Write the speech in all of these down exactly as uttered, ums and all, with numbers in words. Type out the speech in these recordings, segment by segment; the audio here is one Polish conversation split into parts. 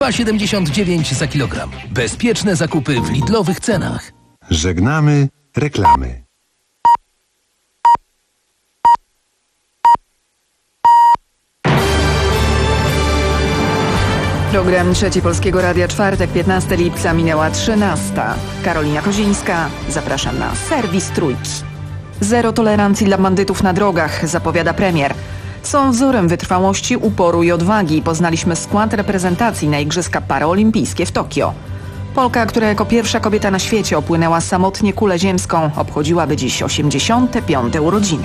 siedemdziesiąt dziewięć za kilogram. Bezpieczne zakupy w Lidlowych cenach. Żegnamy reklamy. Program Trzeci Polskiego Radia, czwartek, piętnastego lipca, minęła trzynasta. Karolina Kozińska, zapraszam na serwis Trójki. Zero tolerancji dla bandytów na drogach, zapowiada premier. Są wzorem wytrwałości, uporu i odwagi. Poznaliśmy skład reprezentacji na Igrzyska Paraolimpijskie w Tokio. Polka, która jako pierwsza kobieta na świecie opłynęła samotnie kulę ziemską, obchodziłaby dziś osiemdziesiąte piąte urodziny.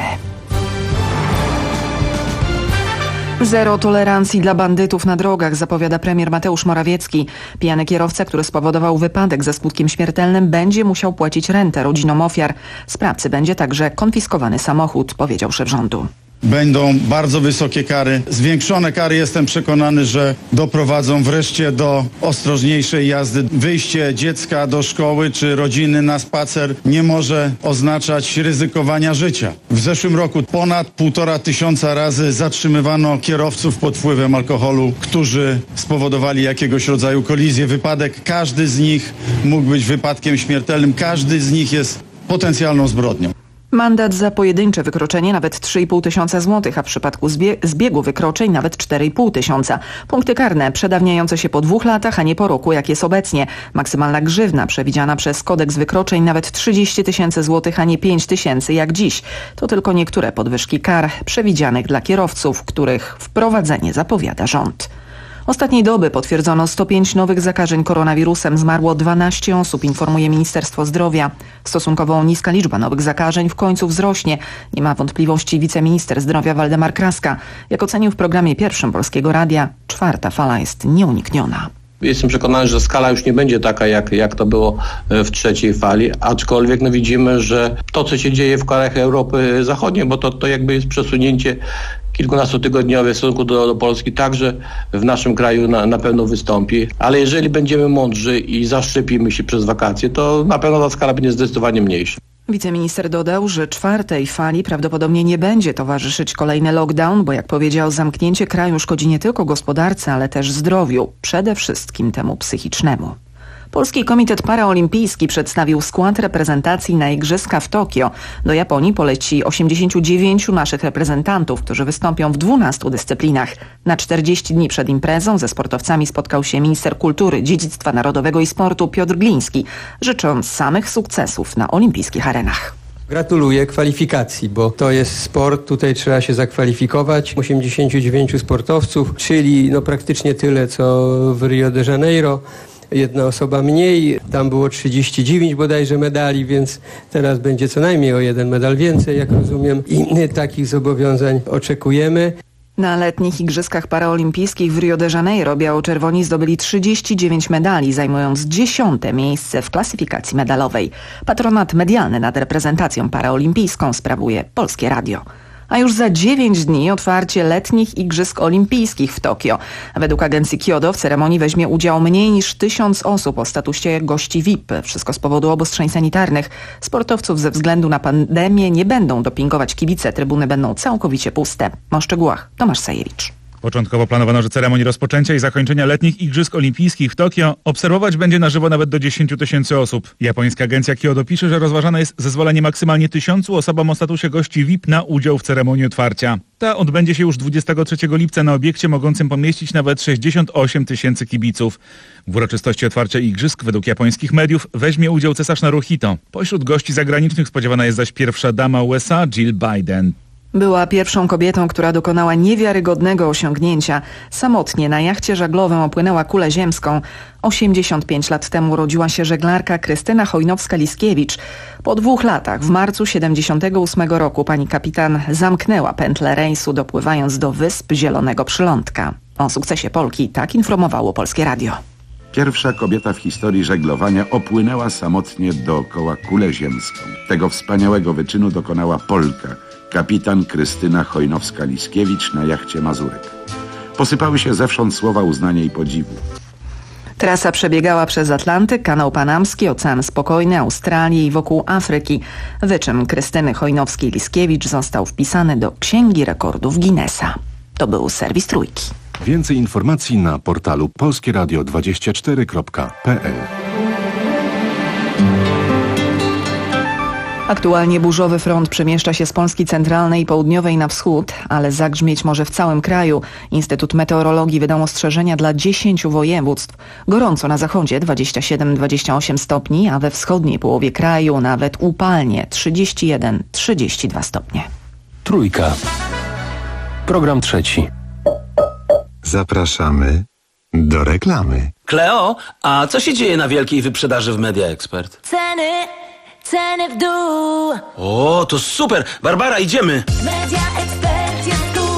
Zero tolerancji dla bandytów na drogach, zapowiada premier Mateusz Morawiecki. Pijany kierowca, który spowodował wypadek ze skutkiem śmiertelnym, będzie musiał płacić rentę rodzinom ofiar. Sprawcy będzie także konfiskowany samochód, powiedział szef rządu. Będą bardzo wysokie kary, zwiększone kary. Jestem przekonany, że doprowadzą wreszcie do ostrożniejszej jazdy. Wyjście dziecka do szkoły czy rodziny na spacer nie może oznaczać ryzykowania życia. W zeszłym roku ponad półtora tysiąca razy zatrzymywano kierowców pod wpływem alkoholu, którzy spowodowali jakiegoś rodzaju kolizję, wypadek. Każdy z nich mógł być wypadkiem śmiertelnym, każdy z nich jest potencjalną zbrodnią. Mandat za pojedyncze wykroczenie nawet trzy i pół tysiąca złotych, a w przypadku zbie- zbiegu wykroczeń nawet cztery i pół tysiąca. Punkty karne przedawniające się po dwóch latach, a nie po roku, jak jest obecnie. Maksymalna grzywna przewidziana przez kodeks wykroczeń nawet trzydzieści tysięcy złotych, a nie pięć tysięcy jak dziś. To tylko niektóre podwyżki kar przewidzianych dla kierowców, których wprowadzenie zapowiada rząd. Ostatniej doby potwierdzono sto pięć nowych zakażeń koronawirusem. Zmarło dwanaście osób, informuje Ministerstwo Zdrowia. Stosunkowo niska liczba nowych zakażeń w końcu wzrośnie. Nie ma wątpliwości wiceminister zdrowia Waldemar Kraska. Jak ocenił w programie pierwszym Polskiego Radia, czwarta fala jest nieunikniona. Jestem przekonany, że skala już nie będzie taka, jak, jak to było w trzeciej fali, aczkolwiek no widzimy, że to, co się dzieje w krajach Europy Zachodniej, bo to, to jakby jest przesunięcie kilkunastotygodniowe w stosunku do, do Polski, także w naszym kraju na, na pewno wystąpi, ale jeżeli będziemy mądrzy i zaszczepimy się przez wakacje, to na pewno ta skala będzie zdecydowanie mniejsza. Wiceminister dodał, że czwartej fali prawdopodobnie nie będzie towarzyszyć kolejny lockdown, bo jak powiedział, zamknięcie kraju szkodzi nie tylko gospodarce, ale też zdrowiu, przede wszystkim temu psychicznemu. Polski Komitet Paraolimpijski przedstawił skład reprezentacji na Igrzyska w Tokio. Do Japonii poleci osiemdziesięciu dziewięciu naszych reprezentantów, którzy wystąpią w dwunastu dyscyplinach. Na czterdzieści dni przed imprezą ze sportowcami spotkał się minister kultury, dziedzictwa narodowego i sportu Piotr Gliński, życząc samych sukcesów na olimpijskich arenach. Gratuluję kwalifikacji, bo to jest sport, tutaj trzeba się zakwalifikować. osiemdziesięciu dziewięciu sportowców, czyli no praktycznie tyle co w Rio de Janeiro. Jedna osoba mniej, tam było trzydzieści dziewięć bodajże medali, więc teraz będzie co najmniej o jeden medal więcej, jak rozumiem, i takich zobowiązań oczekujemy. Na letnich Igrzyskach Paraolimpijskich w Rio de Janeiro biało-czerwoni zdobyli trzydzieści dziewięć medali, zajmując dziesiąte miejsce w klasyfikacji medalowej. Patronat medialny nad reprezentacją paraolimpijską sprawuje Polskie Radio. A już za dziewięć dni otwarcie letnich Igrzysk Olimpijskich w Tokio. Według agencji Kyodo w ceremonii weźmie udział mniej niż tysiąc osób o statusie gości V I P. Wszystko z powodu obostrzeń sanitarnych. Sportowców ze względu na pandemię nie będą dopingować kibice. Trybuny będą całkowicie puste. O szczegółach Tomasz Sajewicz. Początkowo planowano, że ceremonię rozpoczęcia i zakończenia letnich Igrzysk Olimpijskich w Tokio obserwować będzie na żywo nawet do dziesięciu tysięcy osób. Japońska agencja Kyodo pisze, że rozważane jest zezwolenie maksymalnie tysiącu osobom o statusie gości V I P na udział w ceremonii otwarcia. Ta odbędzie się już dwudziestego trzeciego lipca na obiekcie mogącym pomieścić nawet sześćdziesiąt osiem tysięcy kibiców. W uroczystości otwarcia Igrzysk według japońskich mediów weźmie udział cesarz Naruhito. Pośród gości zagranicznych spodziewana jest zaś pierwsza dama U S A Jill Biden. Była pierwszą kobietą, która dokonała niewiarygodnego osiągnięcia. Samotnie na jachcie żaglowym opłynęła kulę ziemską. osiemdziesiąt pięć lat temu urodziła się żeglarka Krystyna Chojnowska-Liskiewicz. Po dwóch latach, w marcu siedemdziesiątego ósmego roku, pani kapitan zamknęła pętlę rejsu, dopływając do wysp Zielonego Przylądka. O sukcesie Polki tak informowało Polskie Radio. Pierwsza kobieta w historii żeglowania opłynęła samotnie dookoła kulę ziemską. Tego wspaniałego wyczynu dokonała Polka, kapitan Krystyna Chojnowska-Liskiewicz na jachcie Mazurek. Posypały się zewsząd słowa uznania i podziwu. Trasa przebiegała przez Atlantyk, Kanał Panamski, Ocean Spokojny, Australię i wokół Afryki. Wyczyn Krystyny Chojnowskiej-Liskiewicz został wpisany do Księgi Rekordów Guinnessa. To był serwis Trójki. Więcej informacji na portalu polskie radio dwadzieścia cztery kropka p l. Aktualnie burzowy front przemieszcza się z Polski centralnej i południowej na wschód, ale zagrzmieć może w całym kraju. Instytut Meteorologii wydał ostrzeżenia dla dziesięciu województw. Gorąco na zachodzie dwadzieścia siedem do dwudziestu ośmiu stopni, a we wschodniej połowie kraju nawet upalnie trzydzieści jeden do trzydziestu dwóch stopni. Trójka. Program trzeci. Zapraszamy do reklamy. Kleo, a co się dzieje na wielkiej wyprzedaży w Media Expert? Ceny, ceny w dół. O, to super! Barbara, idziemy! Media Expert jest tu.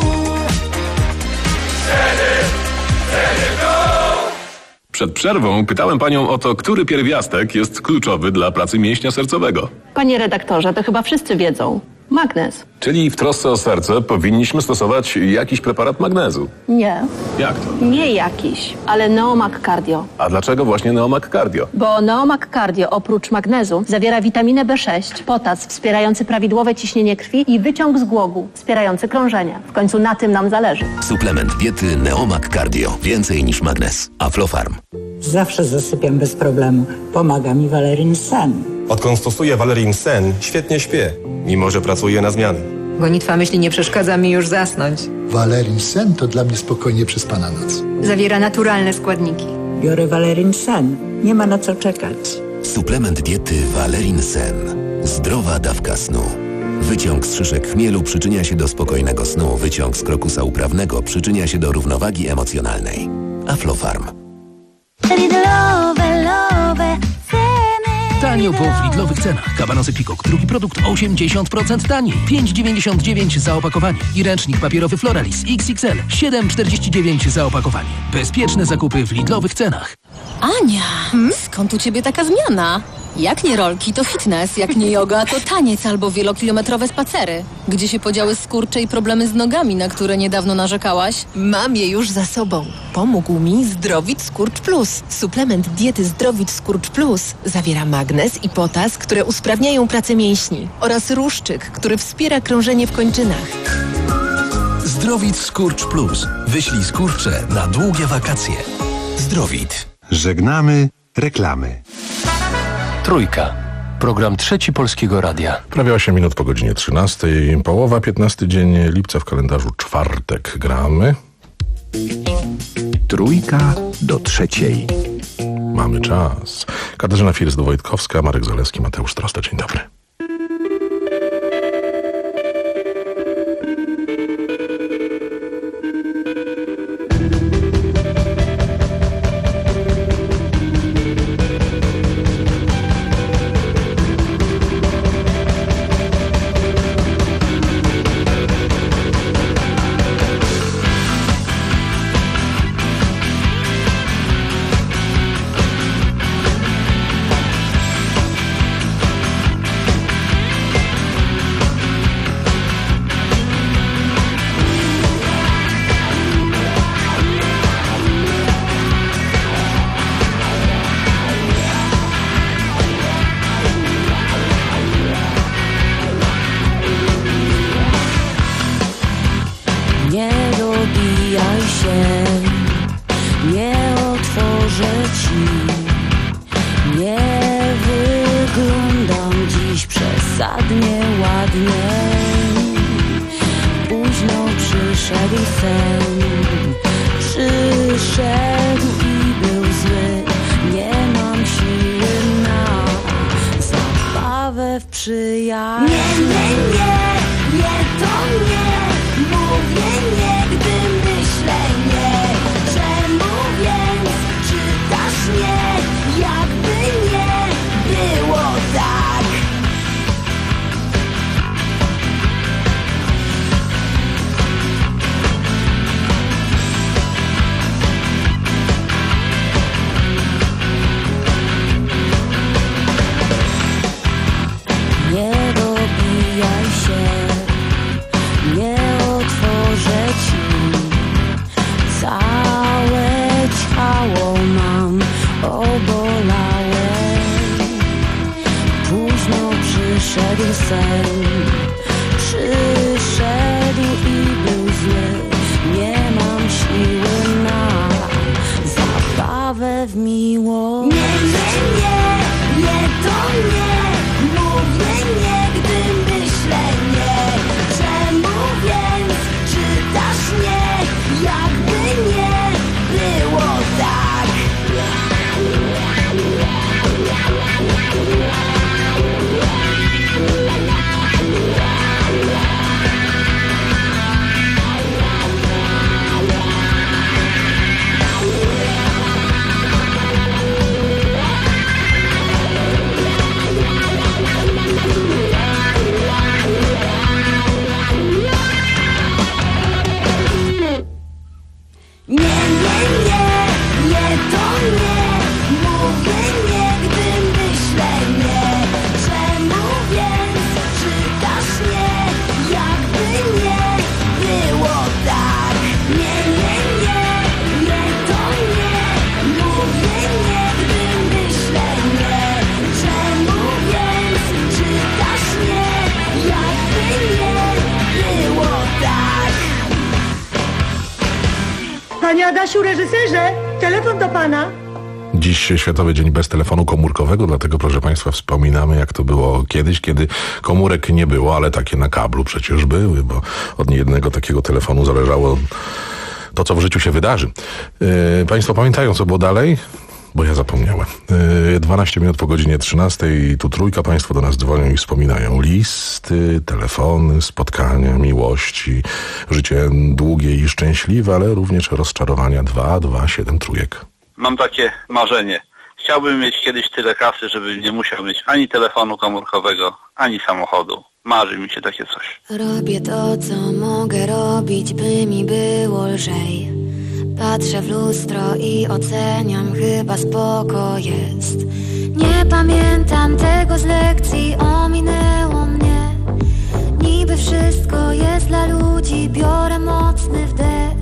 Ceny, ceny w dół. Przed przerwą pytałem panią o to, który pierwiastek jest kluczowy dla pracy mięśnia sercowego. Panie redaktorze, to chyba wszyscy wiedzą. Magnez. Czyli w trosce o serce powinniśmy stosować jakiś preparat magnezu. Nie. Jak to? Nie jakiś, ale Neomag Cardio. A dlaczego właśnie Neomag Cardio? Bo Neomag Cardio oprócz magnezu zawiera witaminę B sześć, potas wspierający prawidłowe ciśnienie krwi i wyciąg z głogu wspierający krążenie. W końcu na tym nam zależy. Suplement diety Neomag Cardio. Więcej niż magnez. Aflofarm. Zawsze zasypiam bez problemu. Pomaga mi Valerin Sen. Odkąd stosuję Valerin Sen, świetnie śpię, mimo że pracuję na zmiany. Gonitwa myśli nie przeszkadza mi już zasnąć. Valerin Sen to dla mnie spokojnie przespana noc. Zawiera naturalne składniki. Biorę Valerin Sen. Nie ma na co czekać. Suplement diety Valerin Sen. Zdrowa dawka snu. Wyciąg z szyszek chmielu przyczynia się do spokojnego snu. Wyciąg z krokusa uprawnego przyczynia się do równowagi emocjonalnej. Aflofarm. Lidlowe, lowe, Tanio, bo w Lidlowych cenach. Kabanosy Pikok, drugi produkt osiemdziesiąt procent taniej. pięć dziewięćdziesiąt dziewięć za opakowanie. I ręcznik papierowy Floralis X X L. siedem czterdzieści dziewięć za opakowanie. Bezpieczne zakupy w Lidlowych cenach. Ania, hmm? Skąd u ciebie taka zmiana? Jak nie rolki, to fitness, jak nie yoga, to taniec albo wielokilometrowe spacery. Gdzie się podziały skurcze i problemy z nogami, na które niedawno narzekałaś? Mam je już za sobą. Pomógł mi Zdrowit Skurcz Plus. Suplement diety Zdrowit Skurcz Plus zawiera magnez i potas, które usprawniają pracę mięśni oraz ruszczyk, który wspiera krążenie w kończynach. Zdrowit Skurcz Plus. Wyślij skurcze na długie wakacje. Zdrowit. Żegnamy reklamy. Trójka. Program trzeci Polskiego Radia. Prawie osiem minut po godzinie trzynastej. Połowa, piętnasty dzień lipca w kalendarzu czwartek. Gramy. Trójka do trzeciej. Mamy czas. Katarzyna First-Wojtkowska, Marek Zalewski, Mateusz Trosta. Dzień dobry. przyszedł i był zły. Nie mam siły wierzę w miłość. Nie, nie, nie, nie to nie. Mówię nie, gdy myślę nie. Czemu więc czytasz nie? Jakby nie było tak. Nie, nie, nie, nie to nie. Mówię nie, gdy myślę nie. Czemu więc czytasz nie? Jakby nie było tak. Nie, nie, nie, nie to nie. Mówię nie, gdy myślę nie. Czemu więc czytasz nie? Jakby nie było tak. Panie Adasiu, reżyserze, telefon do pana. Dziś Światowy Dzień bez telefonu komórkowego, dlatego proszę Państwa wspominamy, jak to było kiedyś, kiedy komórek nie było, ale takie na kablu przecież były, bo od niejednego takiego telefonu zależało to, co w życiu się wydarzy. Yy, państwo pamiętają, co było dalej? Bo ja zapomniałem. Yy, dwanaście minut po godzinie trzynastej, tu trójka, Państwo do nas dzwonią i wspominają listy, telefony, spotkania, miłości, życie długie i szczęśliwe, ale również rozczarowania. Dwa, dwa, siedem trójek. Mam takie marzenie. Chciałbym mieć kiedyś tyle kasy, żeby nie musiał mieć ani telefonu komórkowego, ani samochodu. Marzy mi się takie coś. Robię to, co mogę robić, by mi było lżej. Patrzę w lustro i oceniam, chyba spoko jest. Nie pamiętam tego z lekcji, ominęło mnie. Niby wszystko jest dla ludzi, biorę mocny wdech.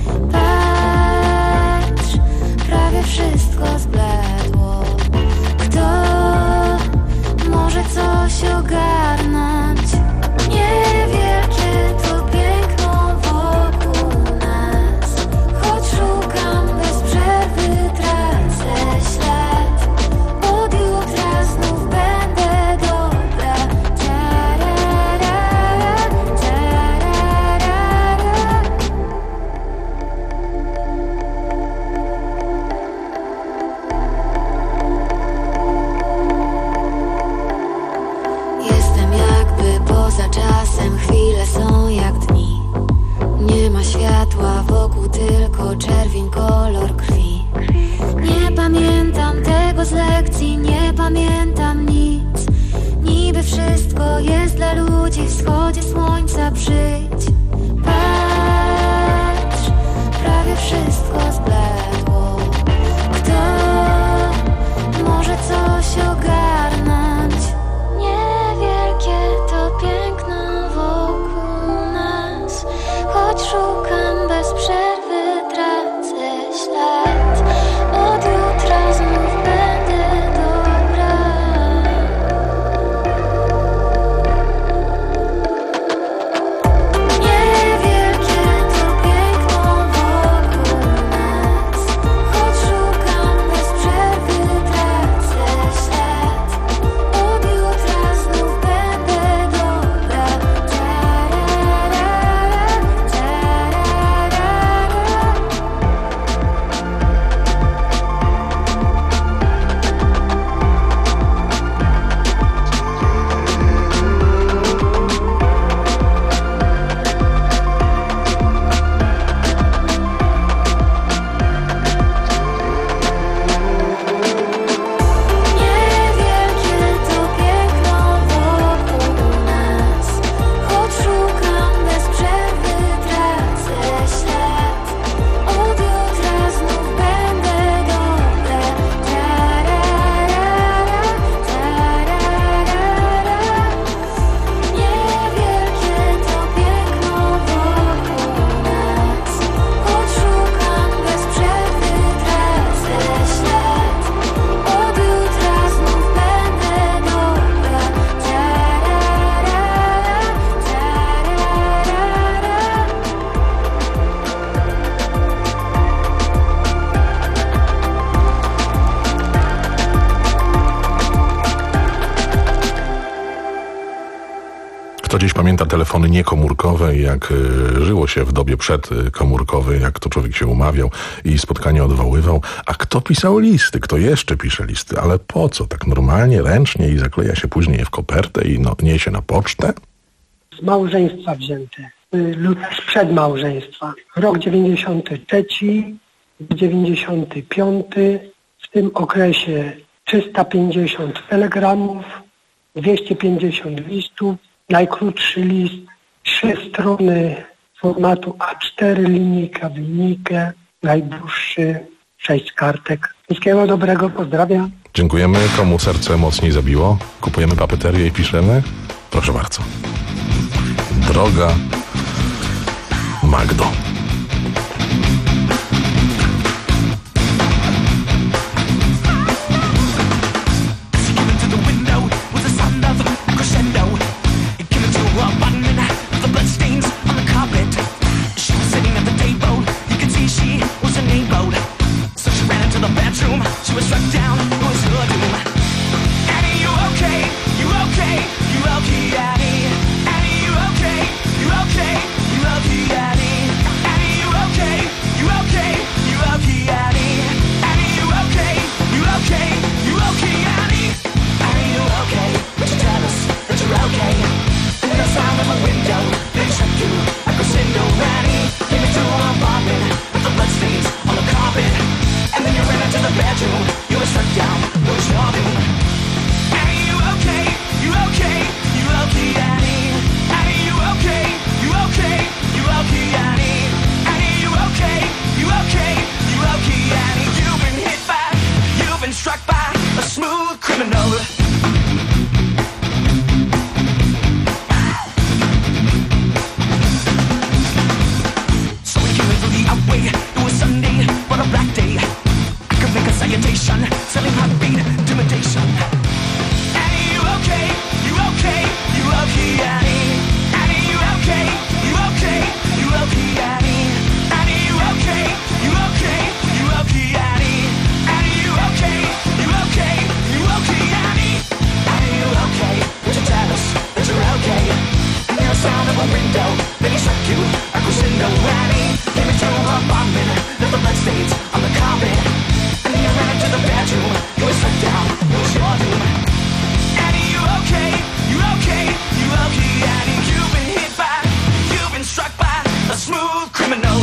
Patrz, prawie wszystko zbledło. Kto może coś ogarnąć? Niewielkie to piękno wokół nas. Choć szukam bez przerwy, tracę ślad. Od jutra znów będę dobra. Tarara, tarara. Jestem jakby poza czasem, chwile są jak dni. Nie ma światła wokół, tylko czerwień, kolor krwi. Nie pamiętam tego z lekcji, nie pamiętam nic. Niby wszystko jest dla ludzi, wschodzie słońca przyjdź. Patrz, prawie wszystko zbledło. Kto może coś ogarnąć? Niewielkie to piękno wokół nas. Choć szukam bez przerwy, tracę ślad. Od jutra znów będę dobra. Niewielkie Młodzież pamięta telefony niekomórkowe i jak y, żyło się w dobie przedkomórkowej, jak to człowiek się umawiał i spotkanie odwoływał. A kto pisał listy? Kto jeszcze pisze listy? Ale po co? Tak normalnie, ręcznie i zakleja się później je w kopertę i no, niesie na pocztę? Z małżeństwa wzięte lub sprzed małżeństwa. Rok dziewięćdziesiąty trzeci, dziewięćdziesiąty piąty. W tym okresie trzysta pięćdziesiąt telegramów, dwieście pięćdziesiąt listów, najkrótszy list, trzy strony formatu A cztery, linijka w linijkę, najdłuższy sześć kartek. Wszystkiego dobrego, pozdrawiam. Dziękujemy. Komu serce mocniej zabiło? Kupujemy papeterię i piszemy? Proszę bardzo. Droga Magdo. She was struck down, it was her doom. Annie, you okay? You okay? You okay, Annie? Annie, you okay? You okay? You okay, Annie? Annie, you okay? You okay? You okay, Annie? Annie, you okay? You okay? You okay, Annie? Annie, you okay? Would you tell us that you're okay? And the sound of a window, they shut you like a window, Annie. Came into an apartment with the bloodstains on the carpet. And then you ran into the bedroom, you were struck down, it was your doom. Annie, you okay? You okay? You okay, Annie? Annie, you okay? You okay? You okay, Annie? Annie, you okay? You okay? You okay, Annie? You've been hit by, you've been struck by a smooth criminal. So we came into the outway, it was Sunday, but a black day. Make a salutation, selling heartbeat, intimidation. Annie, you okay? You okay? You okay, Annie? Annie, you okay? You okay? You okay, Annie? Annie, you okay? You okay? You okay, Annie? Annie, you okay? You okay? You okay, Annie? Annie, you okay? Would you tell us that you're okay? And the sound of a window, then he struck you like a window, Annie. Came into her apartment, left the bloodstains on the carpet. You ran into the bedroom, you were struck down, it was your doom. Annie, you okay? You okay? You okay, Annie? You've been hit by, you've been struck by a smooth criminal.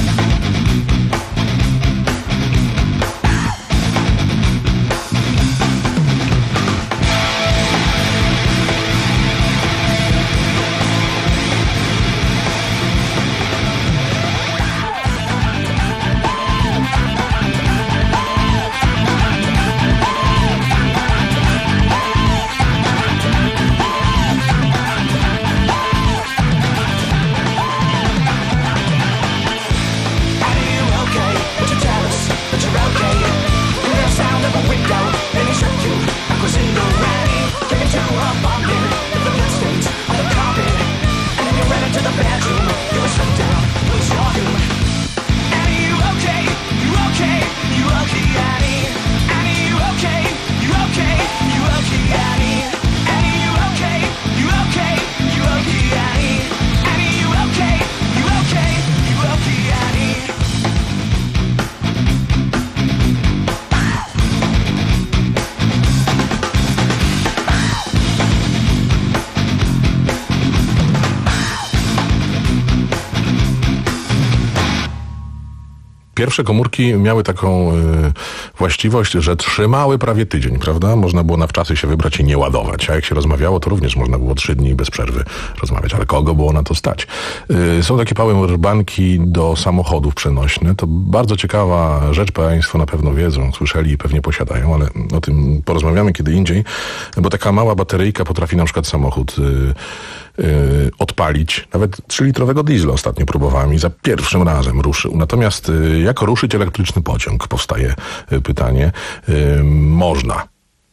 Pierwsze komórki miały taką y, właściwość, że trzymały prawie tydzień, prawda? Można było na wczasy się wybrać i nie ładować. A jak się rozmawiało, to również można było trzy dni bez przerwy rozmawiać. Ale kogo było na to stać? Y, są takie powerbanki do samochodów przenośne. To bardzo ciekawa rzecz, państwo na pewno wiedzą, słyszeli i pewnie posiadają, ale o tym porozmawiamy kiedy indziej, bo taka mała bateryjka potrafi na przykład samochód y, Yy, odpalić. Nawet trzylitrowego diesla ostatnio próbowałem i za pierwszym razem ruszył. Natomiast yy, jak ruszyć elektryczny pociąg? Powstaje yy, pytanie. Yy, można.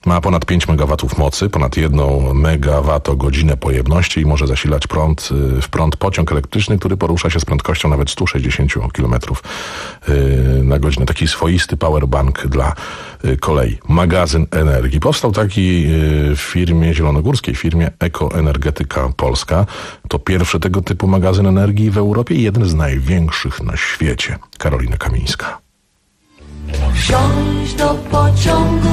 Ma ponad pięć megawatów mocy, ponad jedną megawattogodzinę pojemności i może zasilać prąd, w prąd pociąg elektryczny, który porusza się z prędkością nawet sto sześćdziesiąt kilometrów na godzinę. Taki swoisty powerbank dla kolei. Magazyn energii. Powstał taki w firmie zielonogórskiej, firmie Ekoenergetyka Polska. To pierwszy tego typu magazyn energii w Europie i jeden z największych na świecie. Karolina Kamińska. Wsiąść do pociągu,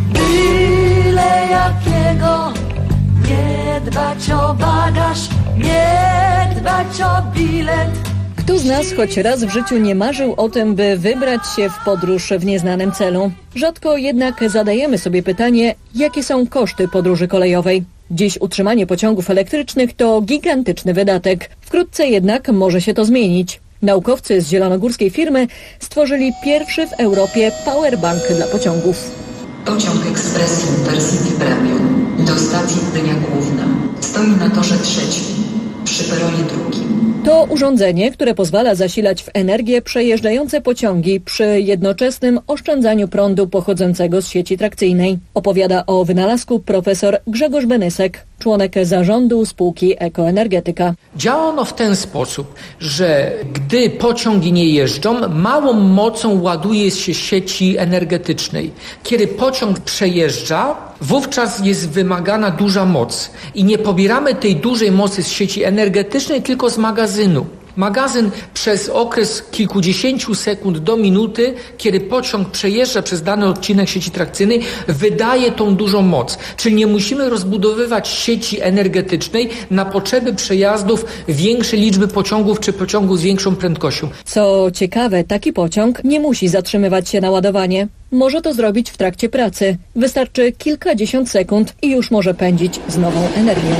byle jakiego, nie dbać o bagaż, nie dbać o bilet. Kto z nas choć raz w życiu nie marzył o tym, by wybrać się w podróż w nieznanym celu? Rzadko jednak zadajemy sobie pytanie, jakie są koszty podróży kolejowej. Dziś utrzymanie pociągów elektrycznych to gigantyczny wydatek. Wkrótce jednak może się to zmienić. Naukowcy z zielonogórskiej firmy stworzyli pierwszy w Europie powerbank dla pociągów. Pociąg Express Intercity Premium do stacji Gdynia Główna stoi na torze trzecim, przy peronie drugim. To urządzenie, które pozwala zasilać w energię przejeżdżające pociągi przy jednoczesnym oszczędzaniu prądu pochodzącego z sieci trakcyjnej. Opowiada o wynalazku profesor Grzegorz Benysek, członek zarządu spółki Ekoenergetyka. Działa ono w ten sposób, że gdy pociągi nie jeżdżą, małą mocą ładuje się sieci energetycznej. Kiedy pociąg przejeżdża, wówczas jest wymagana duża moc i nie pobieramy tej dużej mocy z sieci energetycznej, tylko z magazynu. Magazyn przez okres kilkudziesięciu sekund do minuty, kiedy pociąg przejeżdża przez dany odcinek sieci trakcyjnej, wydaje tą dużą moc. Czyli nie musimy rozbudowywać sieci energetycznej na potrzeby przejazdów większej liczby pociągów czy pociągów z większą prędkością. Co ciekawe, taki pociąg nie musi zatrzymywać się na ładowanie. Może to zrobić w trakcie pracy. Wystarczy kilkadziesiąt sekund i już może pędzić z nową energią.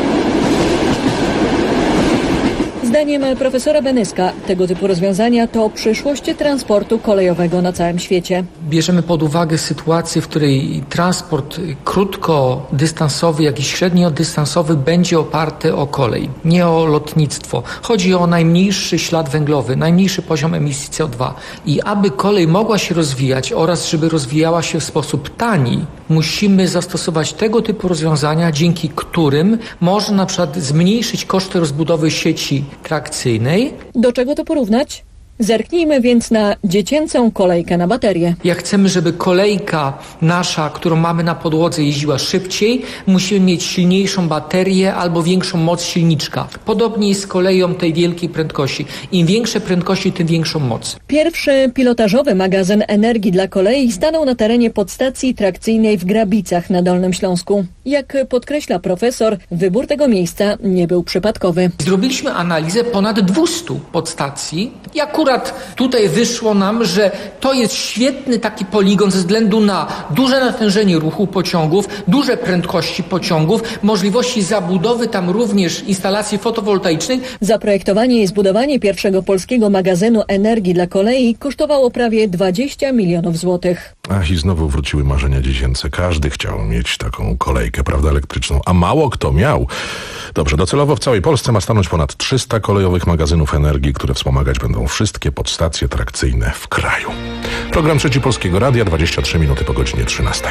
Zdaniem profesora Benyska tego typu rozwiązania to przyszłość transportu kolejowego na całym świecie. Bierzemy pod uwagę sytuację, w której transport krótkodystansowy, jak i średniodystansowy będzie oparty o kolej, nie o lotnictwo. Chodzi o najmniejszy ślad węglowy, najmniejszy poziom emisji C O dwa. I aby kolej mogła się rozwijać oraz żeby rozwijała się w sposób tani, musimy zastosować tego typu rozwiązania, dzięki którym można na przykład zmniejszyć koszty rozbudowy sieci trakcyjnej. Do czego to porównać? Zerknijmy więc na dziecięcą kolejkę na baterię. Jak chcemy, żeby kolejka nasza, którą mamy na podłodze, jeździła szybciej, musimy mieć silniejszą baterię albo większą moc silniczka. Podobnie jest z koleją tej wielkiej prędkości. Im większe prędkości, tym większą moc. Pierwszy pilotażowy magazyn energii dla kolei stanął na terenie podstacji trakcyjnej w Grabicach na Dolnym Śląsku. Jak podkreśla profesor, wybór tego miejsca nie był przypadkowy. Zrobiliśmy analizę ponad dwustu podstacji i akurat tutaj wyszło nam, że to jest świetny taki poligon ze względu na duże natężenie ruchu pociągów, duże prędkości pociągów, możliwości zabudowy tam również instalacji fotowoltaicznej. Zaprojektowanie i zbudowanie pierwszego polskiego magazynu energii dla kolei kosztowało prawie dwadzieścia milionów złotych. Ach, i znowu wróciły marzenia dziecięce. Każdy chciał mieć taką kolejkę, prawda, elektryczną, a mało kto miał. Dobrze, docelowo w całej Polsce ma stanąć ponad trzysta kolejowych magazynów energii, które wspomagać będą wszystkie podstacje trakcyjne w kraju. Program Trzeci Polskiego Radia, dwadzieścia trzy minuty po godzinie trzynastej.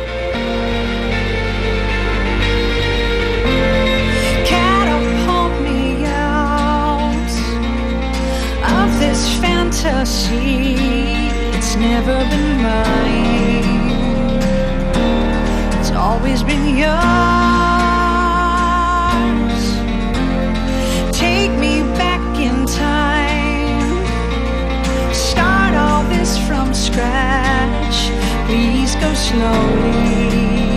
It's never been mine. It's always been yours. Take me back in time. Start all this from scratch. Please go slowly,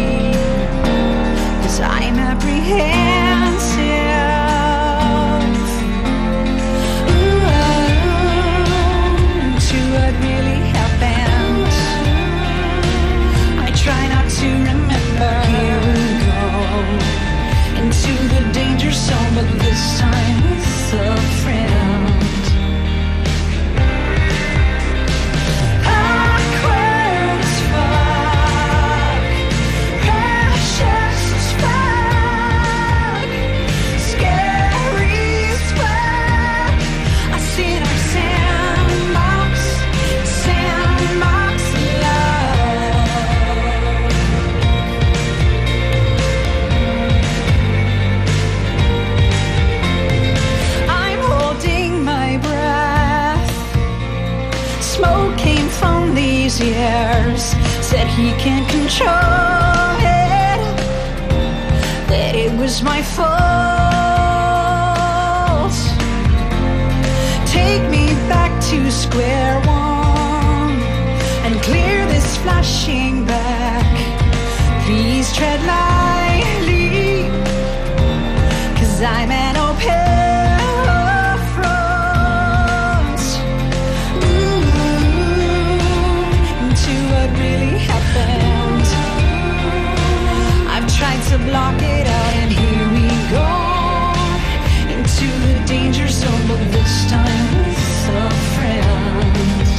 'cause I'm apprehensive. Try not to remember. Here we go into the danger zone, but this time with a friend. Awkward as fuck, precious as fuck. he can't control it, that it was my fault. Take me back to square one and clear this flashing back. Please tread lightly, 'cause I'm an open front mm-hmm, to what really happened. I've tried to block it out and here we go into the danger zone, but this time with a friend.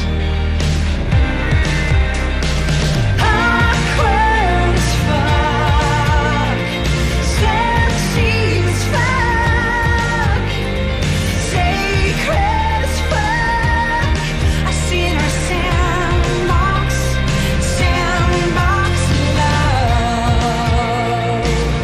Awkward as fuck, sexy as fuck, sacred as fuck. I see in our sandbox, sandbox love.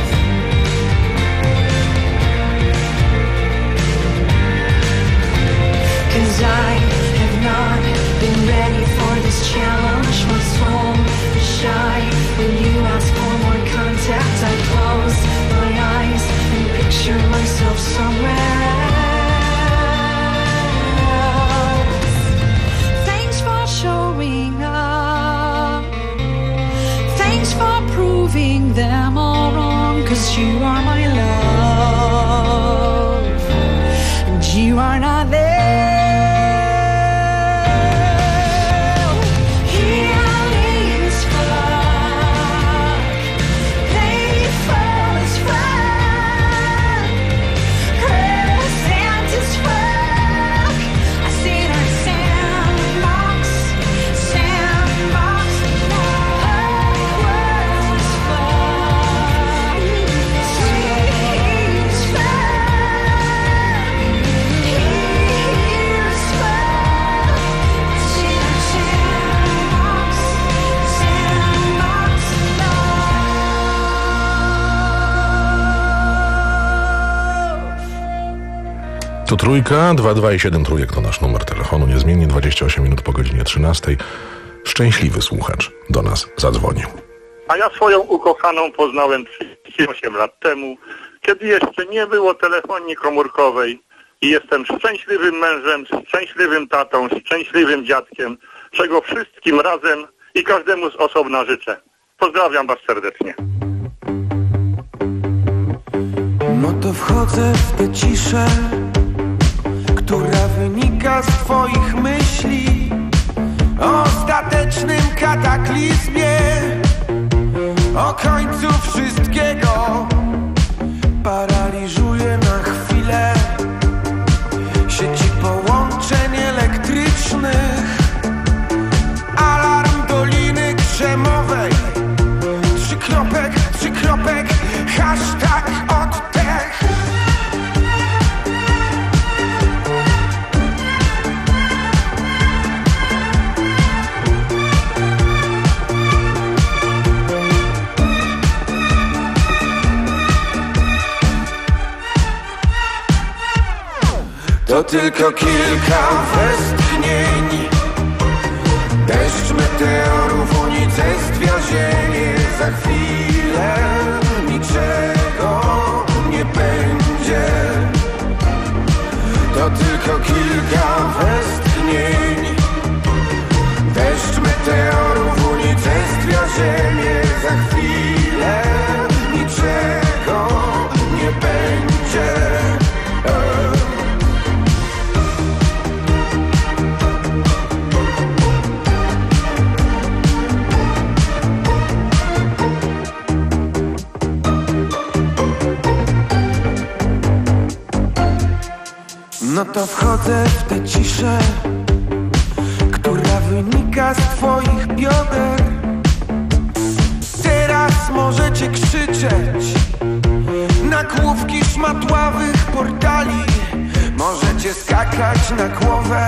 'Cause I have not been ready for this challenge. My soul is shy. When you ask for more contact, I close my eyes and picture myself somewhere else. Thanks for showing up. Thanks for proving them all wrong. 'Cause you are my love, and you are not there. Healing as fuck, playful as fuck, present as fuck. I see in our sandbox, sandbox love. Awkward as fuck, sweet as fuck, here as fuck. I see in our sandbox, sandbox love. Tu trójka, dwa dwa i siedem trójek to nasz numer telefonu, niezmiennie dwadzieścia osiem minut po godzinie trzynastej. Szczęśliwy słuchacz do nas zadzwonił. A ja swoją ukochaną poznałem trzydzieści osiem lat temu, kiedy jeszcze nie było telefonii komórkowej i jestem szczęśliwym mężem, szczęśliwym tatą, szczęśliwym dziadkiem, czego wszystkim razem i każdemu z osobna życzę. Pozdrawiam was serdecznie. No to wchodzę w tę ciszę, która wynika z twoich myśli o ostatecznym kataklizmie, o końcu wszystkiego. Paraliżuje na chwilę sieci połączeń elektrycznych, alarm Doliny Krzemowej, trzy kropek, trzy kropek, hashtag oddech. To tylko kilka westchnień, deszcz meteorów, unicestwia ziemię. Za chwilę niczego nie będzie. To tylko kilka westchnień, deszcz meteorów, unicestwia ziemię. Za chwilę niczego nie będzie. No to wchodzę w tę ciszę, która wynika z twoich bioder. Teraz możecie krzyczeć na główki szmatławych portali, możecie skakać na głowę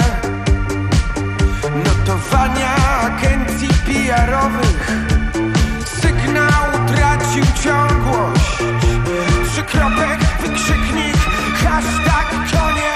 notowania agencji P R-owych. Sygnał tracił ciągłość, trzy kropek, wykrzyknik, hashtag koniec.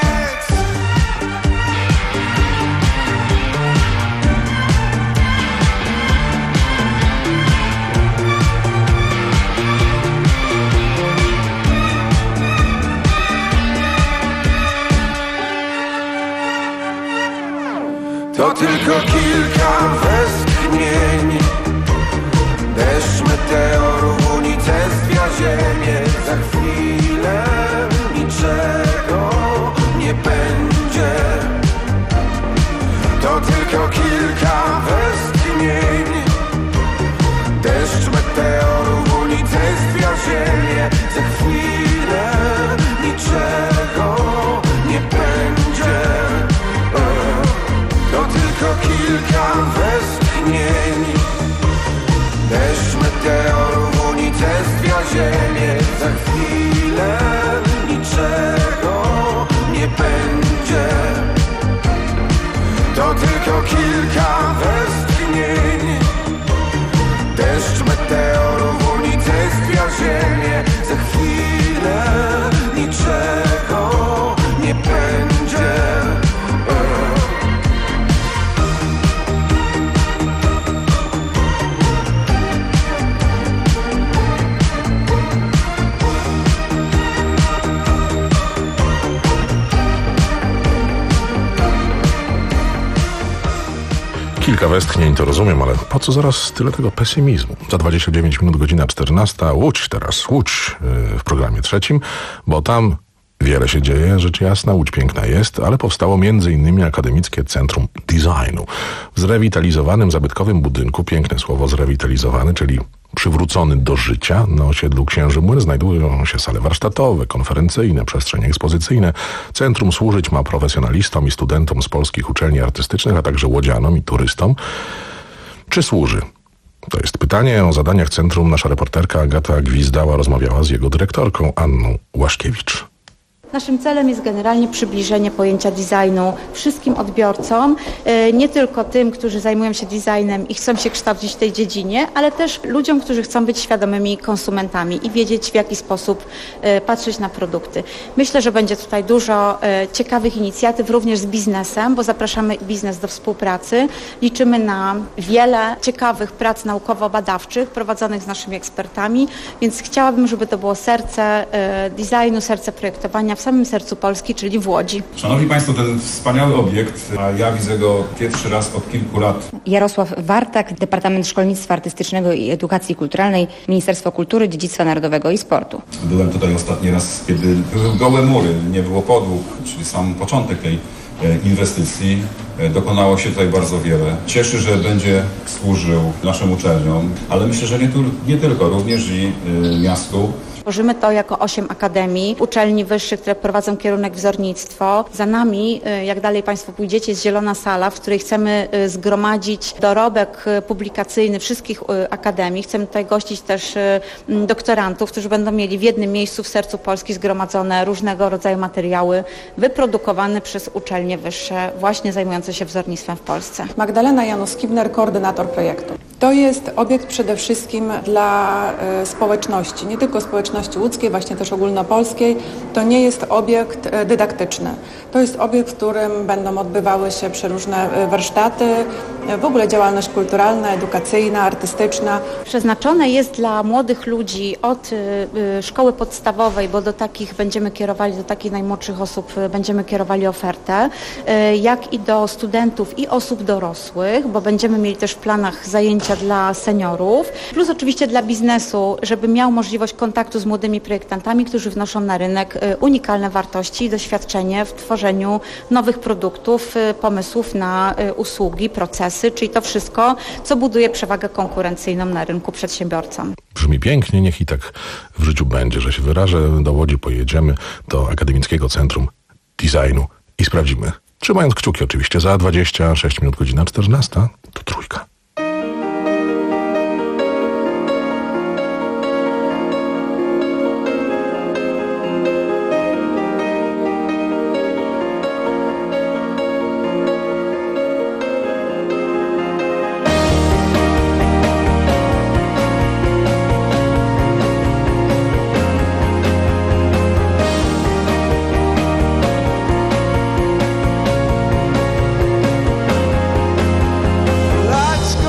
kilka westchnień, to rozumiem, ale po co zaraz tyle tego pesymizmu? Za dwadzieścia dziewięć minut, godzina czternasta. Łódź teraz, Łódź yy, w programie trzecim, bo tam wiele się dzieje, rzecz jasna, Łódź piękna jest, ale powstało między innymi Akademickie Centrum Designu. W zrewitalizowanym, zabytkowym budynku, piękne słowo zrewitalizowany, czyli przywrócony do życia, na osiedlu Księży Młyn znajdują się sale warsztatowe, konferencyjne, przestrzenie ekspozycyjne. Centrum służyć ma profesjonalistom i studentom z polskich uczelni artystycznych, a także łodzianom i turystom. Czy służy? To jest pytanie. O zadaniach centrum nasza reporterka Agata Gwizdała rozmawiała z jego dyrektorką Anną Łaszkiewicz. Naszym celem jest generalnie przybliżenie pojęcia designu wszystkim odbiorcom, nie tylko tym, którzy zajmują się designem i chcą się kształcić w tej dziedzinie, ale też ludziom, którzy chcą być świadomymi konsumentami i wiedzieć, w jaki sposób patrzeć na produkty. Myślę, że będzie tutaj dużo ciekawych inicjatyw również z biznesem, bo zapraszamy biznes do współpracy. Liczymy na wiele ciekawych prac naukowo-badawczych prowadzonych z naszymi ekspertami, więc chciałabym, żeby to było serce designu, serce projektowania w samym sercu Polski, czyli w Łodzi. Szanowni Państwo, ten wspaniały obiekt, a ja widzę go pierwszy raz od kilku lat. Jarosław Wartak, Departament Szkolnictwa Artystycznego i Edukacji Kulturalnej, Ministerstwo Kultury, Dziedzictwa Narodowego i Sportu. Byłem tutaj ostatni raz, kiedy były gołe mury, nie było podłóg, czyli sam początek tej inwestycji. Dokonało się tutaj bardzo wiele. Cieszy, że będzie służył naszym uczelniom, ale myślę, że nie, tu, nie tylko, również i y, miastu. Tworzymy to jako osiem akademii, uczelni wyższych, które prowadzą kierunek wzornictwo. Za nami, jak dalej Państwo pójdziecie, jest zielona sala, w której chcemy zgromadzić dorobek publikacyjny wszystkich akademii. Chcemy tutaj gościć też doktorantów, którzy będą mieli w jednym miejscu w sercu Polski zgromadzone różnego rodzaju materiały wyprodukowane przez uczelnie wyższe, właśnie zajmujące się wzornictwem w Polsce. Magdalena Janus-Kibner, koordynator projektu. To jest obiekt przede wszystkim dla y, społeczności, nie tylko społeczności łódzkiej, właśnie też ogólnopolskiej. To nie jest obiekt y, dydaktyczny. To jest obiekt, w którym będą odbywały się przeróżne y, warsztaty, y, w ogóle działalność kulturalna, edukacyjna, artystyczna. Przeznaczone jest dla młodych ludzi od y, y, szkoły podstawowej, bo do takich będziemy kierowali, do takich najmłodszych osób y, będziemy kierowali ofertę, y, jak i do studentów i osób dorosłych, bo będziemy mieli też w planach zajęcia dla seniorów, plus oczywiście dla biznesu, żeby miał możliwość kontaktu z młodymi projektantami, którzy wnoszą na rynek unikalne wartości i doświadczenie w tworzeniu nowych produktów, pomysłów na usługi, procesy, czyli to wszystko, co buduje przewagę konkurencyjną na rynku przedsiębiorcom. Brzmi pięknie, niech i tak w życiu będzie, że się wyrażę. Do Łodzi pojedziemy, do Akademickiego Centrum Designu i sprawdzimy. Trzymając kciuki oczywiście. Za dwadzieścia sześć minut, godzina czternasta, to trójka. Lights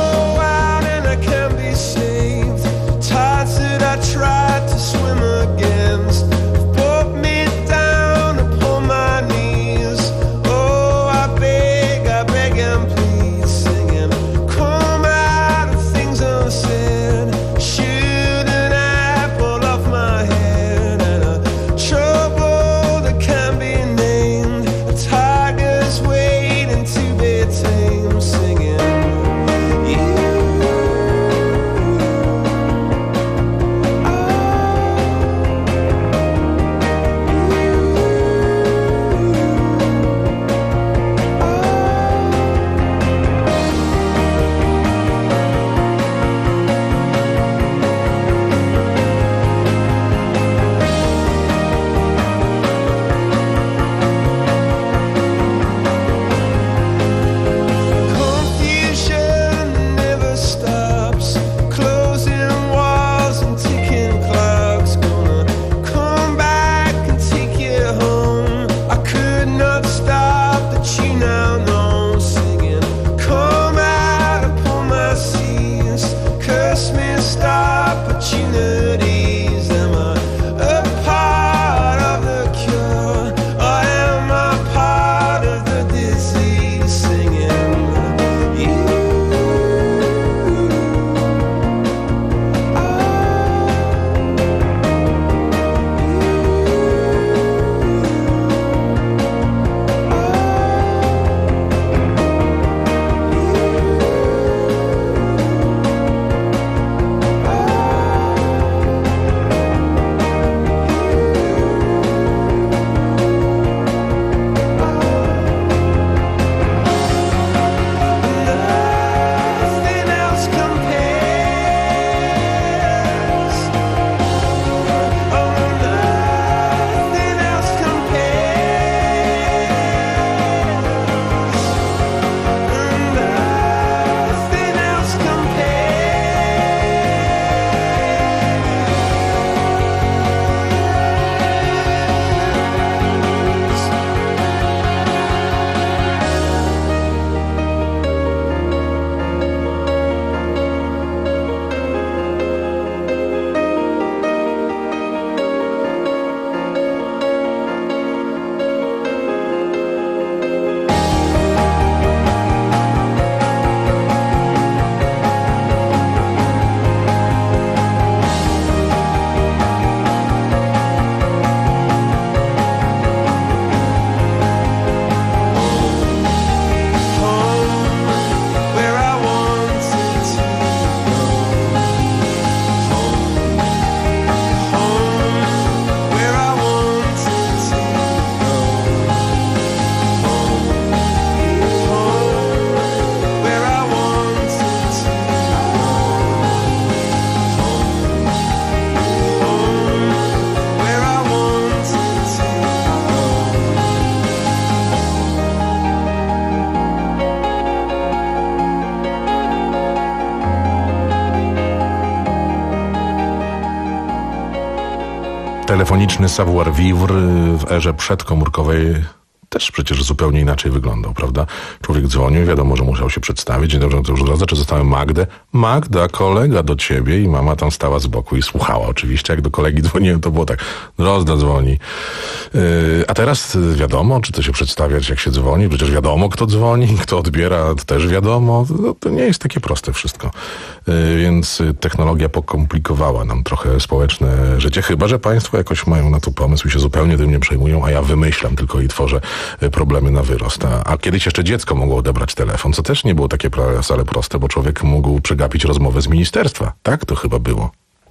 telefoniczny savoir-vivre w erze przedkomórkowej też przecież zupełnie inaczej wyglądał, prawda? Człowiek dzwonił, wiadomo, że musiał się przedstawić. Dzień dobry, to już drodze, czy zostałem Magdę? Magda, kolega do ciebie, i mama tam stała z boku i słuchała oczywiście. Jak do kolegi dzwoniłem, to było tak, Drozda dzwoni. Yy, a teraz wiadomo, czy to się przedstawiać, jak się dzwoni. Przecież wiadomo, kto dzwoni, kto odbiera, to też wiadomo. To, to nie jest takie proste wszystko. Yy, więc technologia pokomplikowała nam trochę społeczne życie, chyba że państwo jakoś mają na to pomysł i się zupełnie tym nie przejmują, a ja wymyślam tylko i tworzę problemy na wyrost. A, a kiedyś jeszcze dziecko mogło odebrać telefon, co też nie było takie wcale proste, bo człowiek mógł przegapić rozmowę z ministerstwa. Tak to chyba było.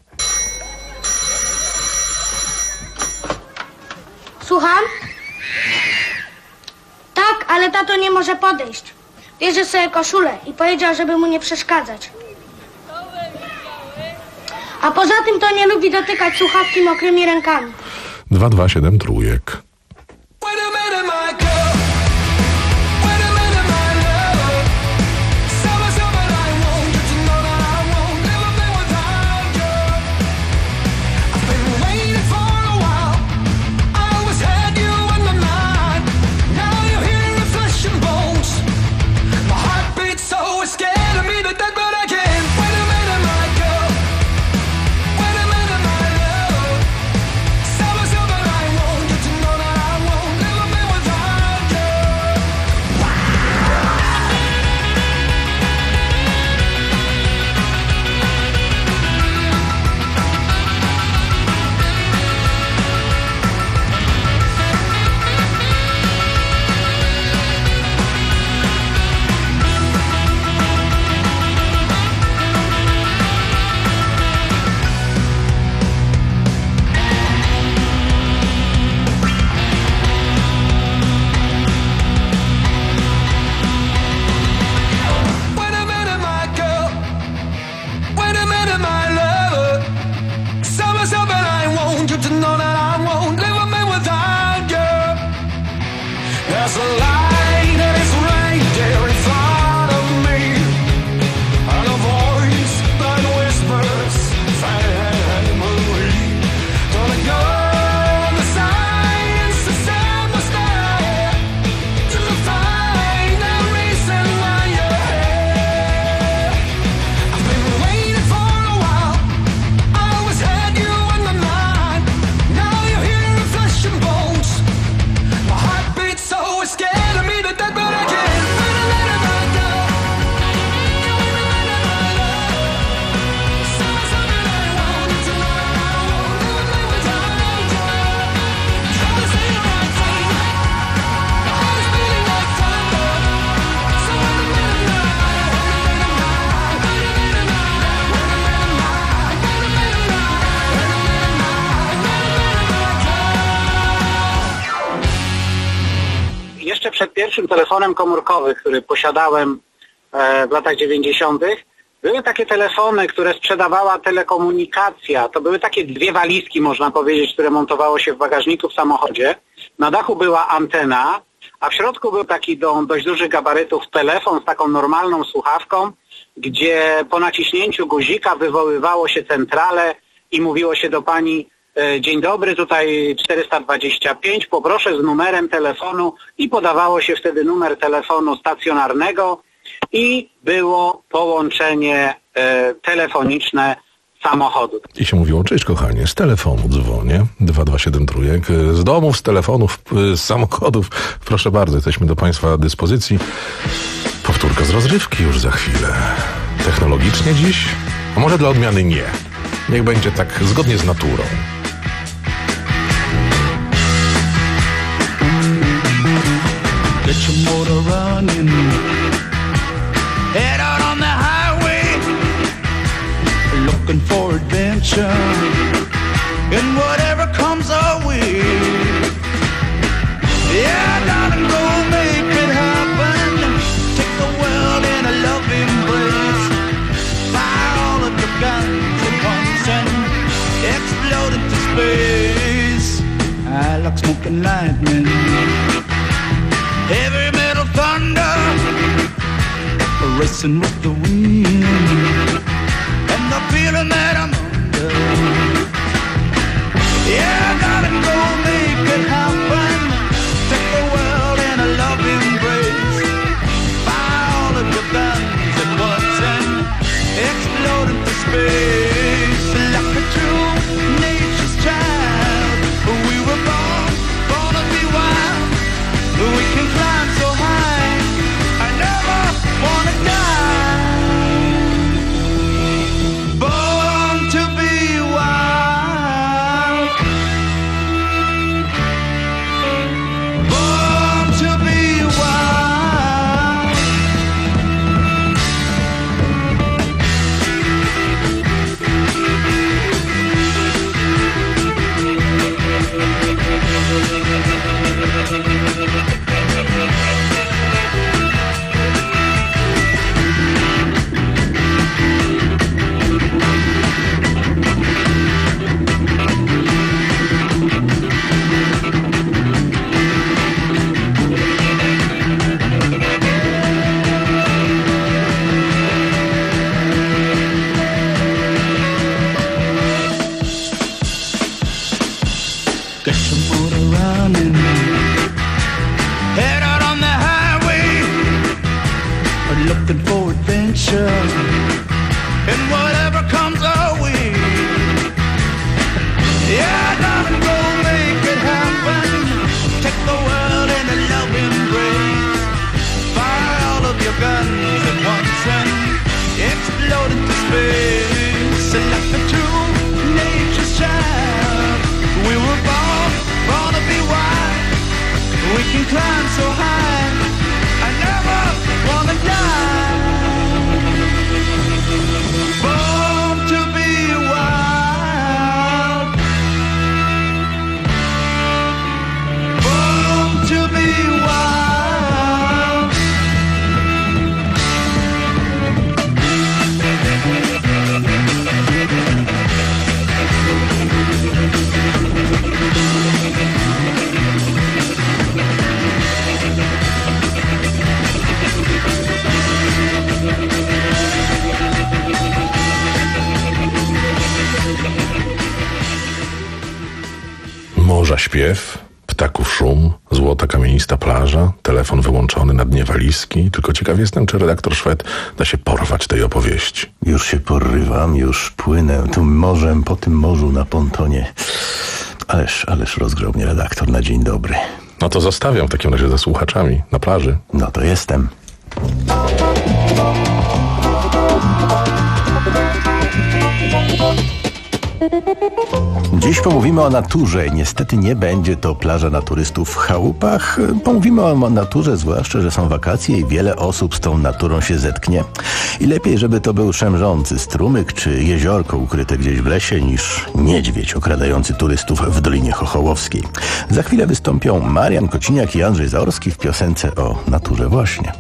Słucham? Tak, ale tato nie może podejść. Bierze sobie koszulę i powiedział, żeby mu nie przeszkadzać. A poza tym to nie lubi dotykać słuchawki mokrymi rękami. dwa dwa siedem trójek. Przed pierwszym telefonem komórkowym, który posiadałem e, w latach dziewięćdziesiątych, były takie telefony, które sprzedawała telekomunikacja. To były takie dwie walizki, można powiedzieć, które montowało się w bagażniku w samochodzie. Na dachu była antena, a w środku był taki do, dość dużych gabarytów telefon z taką normalną słuchawką, gdzie po naciśnięciu guzika wywoływało się centralę i mówiło się do pani: dzień dobry, tutaj czterysta dwadzieścia pięć, poproszę z numerem telefonu, i podawało się wtedy numer telefonu stacjonarnego i było połączenie e, telefoniczne samochodu. I się mówiło: cześć kochanie, z telefonu dzwonię, dwa dwa siedem trójek, z domów, z telefonów, z samochodów, proszę bardzo, jesteśmy do państwa dyspozycji. Powtórka z rozrywki już za chwilę. Technologicznie dziś, a może dla odmiany nie. Niech będzie tak zgodnie z naturą. Get your motor running, head out on the highway, looking for adventure, and whatever comes our way. Yeah, darling, go make it happen. Take the world in a loving embrace. Fire all of your guns at once and explode into space. I like smoking lightning, heavy metal thunder, racing with the wind, and the feeling that I'm under. Yeah. future and whatever comes our way. Yeah, darling, go make it happen. Take the world in a loving embrace. Fire all of your guns at once and explode into space. And like the true nature's child, we were born, born to be wild. We can climb so high, I never wanna die. Born to be wild. Born to be wild. Morza śpiew, ptaków szum, złota kamienista plaża, telefon wyłączony na dnie walizki. Tylko ciekaw jestem, czy redaktor Szwed da się porwać tej opowieści. Już się porywam, już płynę tu morzem, po tym morzu na pontonie. Ależ, ależ rozgrzał mnie redaktor na dzień dobry. No to zostawiam w takim razie ze słuchaczami na plaży. No to jestem. Dziś pomówimy o naturze. Niestety nie będzie to plaża na turystów w chałupach. Pomówimy o naturze, zwłaszcza, że są wakacje i wiele osób z tą naturą się zetknie. I lepiej, żeby to był szemrzący strumyk czy jeziorko ukryte gdzieś w lesie, niż niedźwiedź okradający turystów w Dolinie Chochołowskiej. Za chwilę wystąpią Marian Kociniak i Andrzej Zaorski w piosence o naturze właśnie.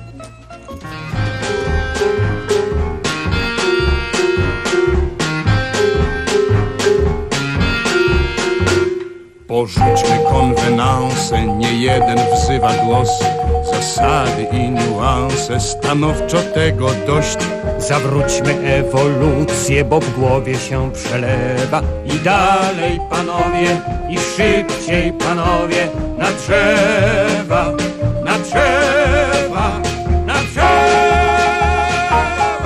Porzućmy konwenanse, nie jeden wzywa głos. Zasady i niuanse, stanowczo tego dość. Zawróćmy ewolucję, bo w głowie się przelewa. I dalej, panowie, i szybciej, panowie, na drzewa, na drzewa, na drzewa.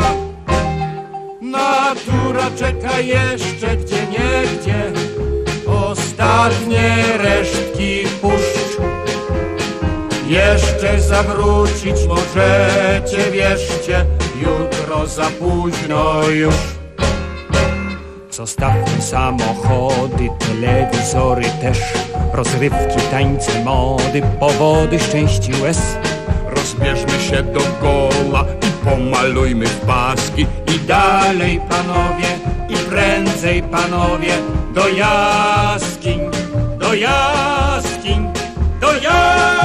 Natura czeka jeszcze gdzieniegdzie. Ostatnie resztki puszcz. Jeszcze zawrócić możecie, wierzcie, jutro za późno już. Zostawmy samochody, telewizory też, rozrywki, tańce, mody, powody, szczęści, łez. Rozbierzmy się do goła i pomalujmy w paski. I dalej, panowie, i prędzej, panowie, do jaskiń, do jaskiń, do jaskiń.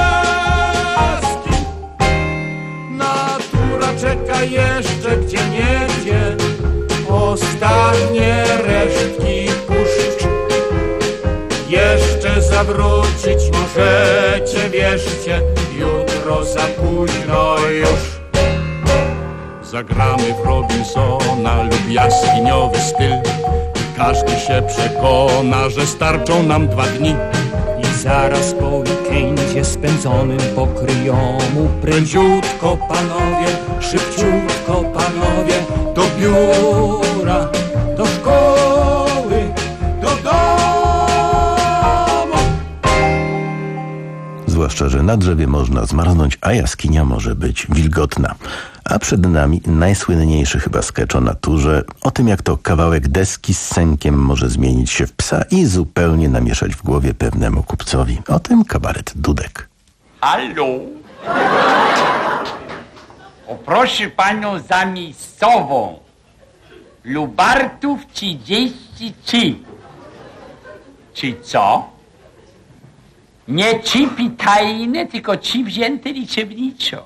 Natura czeka jeszcze gdzieniegdzie. Ostatnie resztki puszcz. Jeszcze zawrócić możecie, wierzcie, jutro za późno już. Zagramy w Robinsona lub jaskiniowy styl. Każdy się przekona, że starczą nam dwa dni. I zaraz po weekendzie spędzonym pokryjomu prędziutko, panowie, szybciutko, panowie, do biura, do szkoły, do domu. Zwłaszcza, że na drzewie można zmarznąć, a jaskinia może być wilgotna. A przed nami najsłynniejszy chyba skecz o naturze, o tym, jak to kawałek deski z sękiem może zmienić się w psa i zupełnie namieszać w głowie pewnemu kupcowi. O tym kabaret Dudek. Halo? Poproszę panią za miejscową. Lubartów trzydzieści trzy. Czy co? Nie chipy tajne, tylko chip wzięty liczebniczo.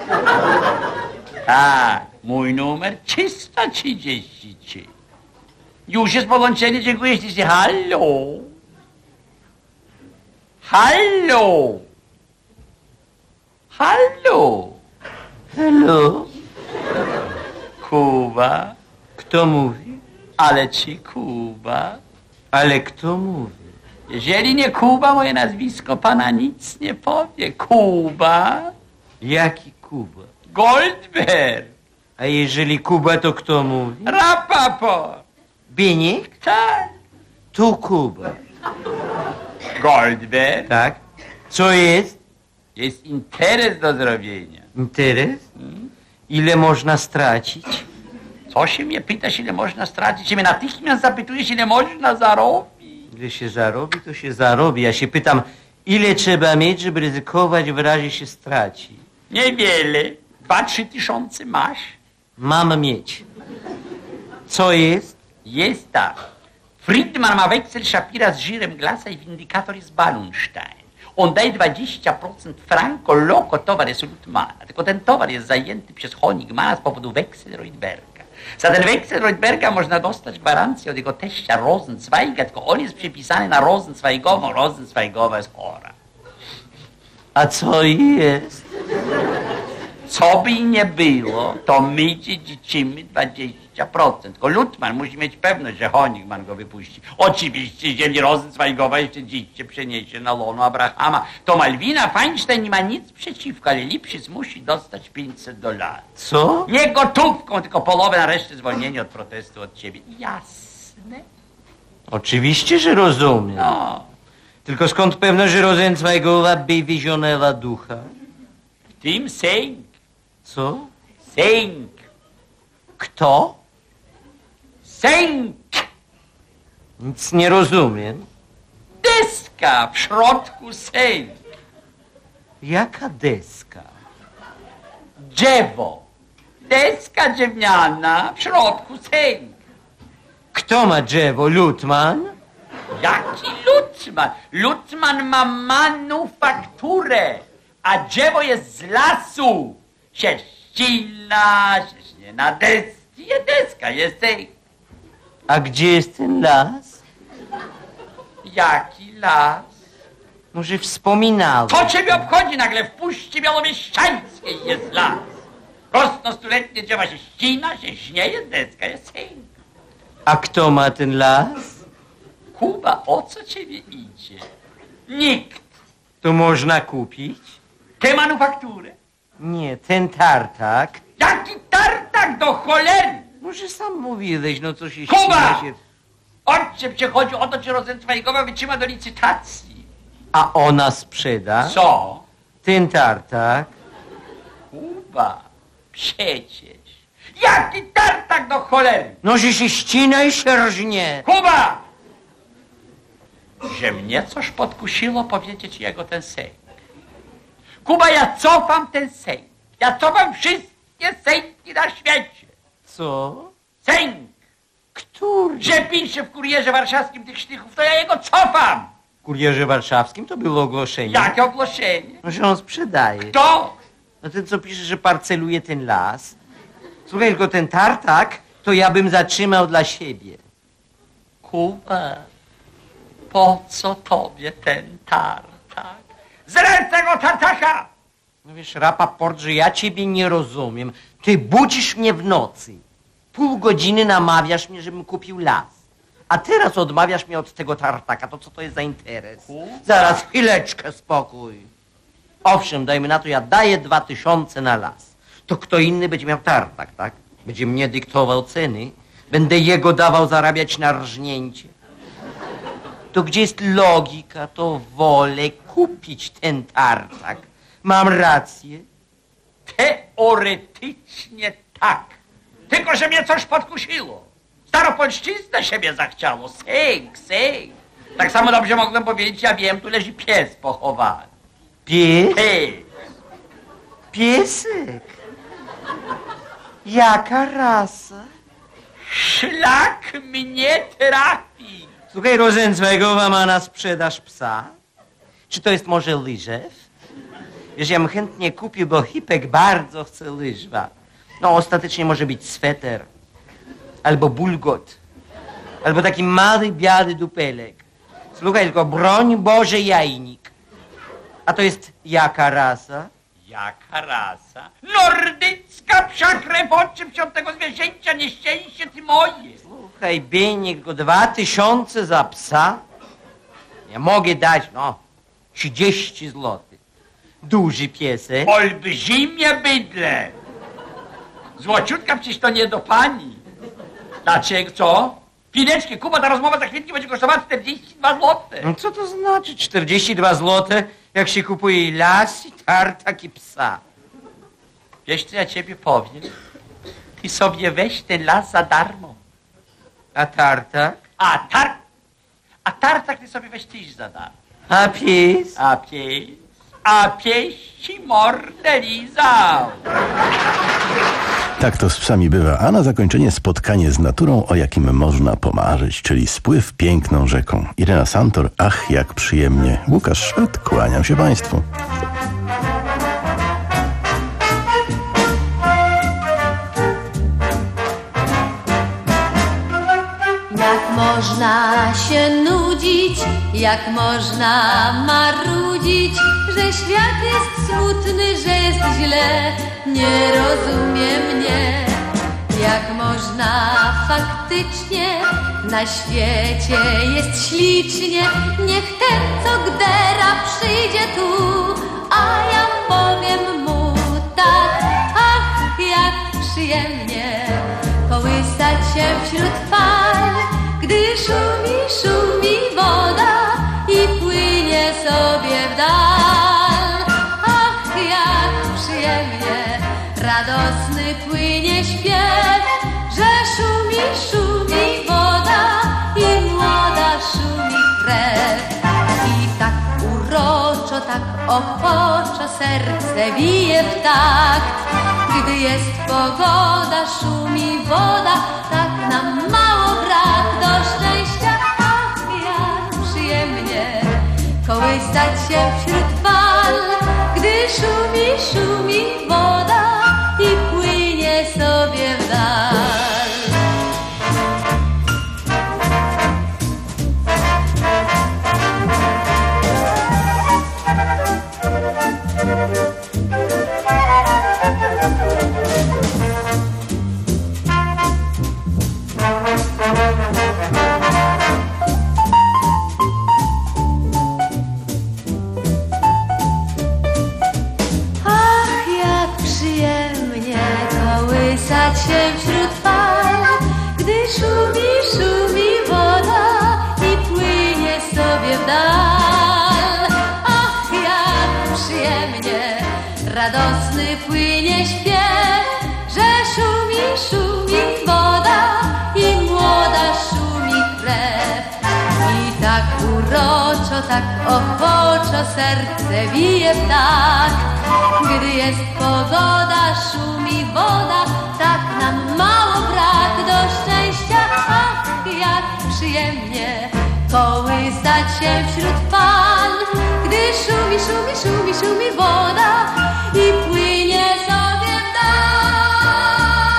Tak, mój numer trzysta trzydzieści trzy. Już jest połączenie, dziękuję ślicznie. Halo? Halo? Halo? Halo? Kuba? Kto mówi? Ale czy Kuba? Ale kto mówi? Jeżeli nie Kuba, moje nazwisko pana nic nie powie. Kuba? Jaki Kuba? Goldberg. A jeżeli Kuba, to kto mówi? Rapaport. Binik? Tak. Tu Kuba. Goldberg. Tak. Co jest? Jest interes do zrobienia. Interes? Ile można stracić? Co się mnie pytasz, ile można stracić? Się mnie natychmiast zapytujesz, ile można zarobić. Ile się zarobi, to się zarobi. Ja się pytam, ile trzeba mieć, żeby ryzykować, w razie się straci? Niewiele. Dwa, trzy tysiące masz. Mam mieć. Co jest? Jest tak. Friedman ma weksel Shapira z żirem Glasa i windykator jest Ballunstein. On daje dwadzieścia procent franco loco towar jest Lutmana. Tylko ten towar jest zajęty przez Honigmana z powodu weksel Reuterberga. Za ten weksel Reuterberga można dostać gwarancję od jego teścia Rosenzweiga, tylko on jest przypisany na Rosenzweigową. Rosenzweigowa jest chora. A co jest? Co by nie było, to my dziedziczymy dwadzieścia procent. Tylko Lutman musi mieć pewność, że Honigman go wypuści. Oczywiście, jeżeli Rosenzweigowa jeszcze dziś się przeniesie na łono Abrahama, to Malwina Feinstein nie ma nic przeciwko, ale Lipschitz musi dostać pięćset dolarów. Co? Nie gotówką, tylko połowę, na resztę zwolnienie od protestu od ciebie. Jasne? Oczywiście, że rozumiem. No. Tylko skąd pewność, że Rosenzweigowa by wizionęła ducha? W tym sęk. Co? Sęk. Kto? Sęk. Nic nie rozumiem. Deska w środku sęk. Jaka deska? Drzewo. Deska drewniana w środku sęk. Kto ma drzewo? Lutman? Jaki Lutman? Lutman ma manufakturę, a drzewo jest z lasu. Się ścina, się śnie na desce, jest deska, jest sęk. A gdzie jest ten las? Jaki las? Może wspominałem. Co ciebie obchodzi? Nagle w Puszczy Białowieściańskiej jest las. Rosną stuletnie drzewa, się ścina, się śnie, jest deska, jest sęk. A kto ma ten las? Kuba, o co ciebie idzie? Nikt. To można kupić? Tę manufakturę? Nie, ten tartak. Jaki tartak do cholery? Może sam mówiłeś, no co się Kuba! ścina się... Ojcze, cię chodzi o to, czy Rosenzweigowa wytrzyma do licytacji. A ona sprzeda? Co? Ten tartak. Kuba, przecież. Jaki tartak do cholery? No, że się ścina i się rżnie. Kuba! Że mnie coś podkusiło powiedzieć jego ten sejm. Kuba, ja cofam ten sejm. Ja cofam wszystkie sejmki na świecie. Co? Sejm. Który? Że pisze w Kurierze Warszawskim tych sztychów, to ja jego cofam. W Kurierze Warszawskim to było ogłoszenie. Jakie ogłoszenie? No, że on sprzedaje. Kto? No ten, co pisze, że parceluje ten las. Słuchaj, tylko ten tartak, to ja bym zatrzymał dla siebie. Kuba, po co tobie ten tartak? Zręcę go tartaka! No wiesz, Rapaport, że ja ciebie nie rozumiem. Ty budzisz mnie w nocy. Pół godziny namawiasz mnie, żebym kupił las. A teraz odmawiasz mnie od tego tartaka. To co to jest za interes? Zaraz, chwileczkę, spokój. Owszem, dajmy na to, ja daję dwa tysiące na las. To kto inny będzie miał tartak, tak? Będzie mnie dyktował ceny. Będę jego dawał zarabiać na rżnięcie. To gdzie jest logika, to wolę kupić ten tartak. Mam rację? Teoretycznie tak. Tylko, że mnie coś podkusiło. Staropolszczyznę siebie zachciało. Sęk, sęk. Tak samo dobrze mogłem powiedzieć, ja wiem, tu leży pies pochowany. Pies? Pies. Piesek? Jaka rasa? Szlak mnie trafi. Słuchaj, Rosenzweigowa ma na sprzedaż psa? Czy to jest może Lyżew? Wiesz, ja bym chętnie kupił, bo Hipek bardzo chce Lyżwa. No, ostatecznie może być sweter. Albo bulgot. Albo taki mały, biały dupelek. Słuchaj, tylko broń Boże jajnik. A to jest jaka rasa? Jaka rasa? Nordycka psia krew oczy piątego zwierzęcia, nieszczęście ty moje. Słuchaj, Bieniek, go dwa tysiące za psa? Nie mogę dać, no, trzydzieści złotych. Duży piesek. Olbrzymie bydle. Złociutka, przecież to nie do pani. Dlaczego, co? Chwileczkę, Kuba, ta rozmowa za chwilkę będzie kosztowała czterdzieści dwa złote. No co to znaczy czterdzieści dwa złote, jak się kupuje i las, i tartak, i psa? Wiesz, co ja ciebie powiem? Ty sobie weź ten las za darmo. A tartak? A tar... A tartak ty sobie weź tyś za darmo. A pies? A pies? A pies ci mordę lizał. Tak to z psami bywa, a na zakończenie spotkanie z naturą, o jakim można pomarzyć, czyli spływ piękną rzeką. Irena Santor, ach jak przyjemnie. Łukasz Szwed, kłaniam się Państwu. Jak można się nudzić, jak można marudzić, że świat jest smutny, że jest źle, nie rozumie mnie. Jak można faktycznie, na świecie jest ślicznie, niech ten, co gdera, przyjdzie tu, a ja powiem mu tak, ach, jak przyjemnie kołysać się wśród fal, gdy szumi, szumi woda i płynie sobie w dal. Ach, jak przyjemnie, radosny płynie śpiew, że szumi, szumi woda i młoda szumi krew. I tak uroczo, tak ochoczo serce bije w takt, gdy jest pogoda, szumi woda, tak nam mało brak do szczęścia. Ach, jak przyjemnie kołysać się wśród fal, gdy szumi, szumi woda i płynie sobie w dal. Kołysać się wśród fal, gdy szumi, szumi woda i płynie sobie w dal. Ach, jak przyjemnie, radosny płynie śpiew, że szumi, szumi woda i młoda szumi krew. I tak uroczo, tak ochoczo serce bije w takt, gdy jest pogoda, szumi woda, tak nam mało brak do szczęścia. Ach, jak przyjemnie kołysać się wśród fal, gdy szumi, szumi, szumi, szumi woda i płynie sobie w dal.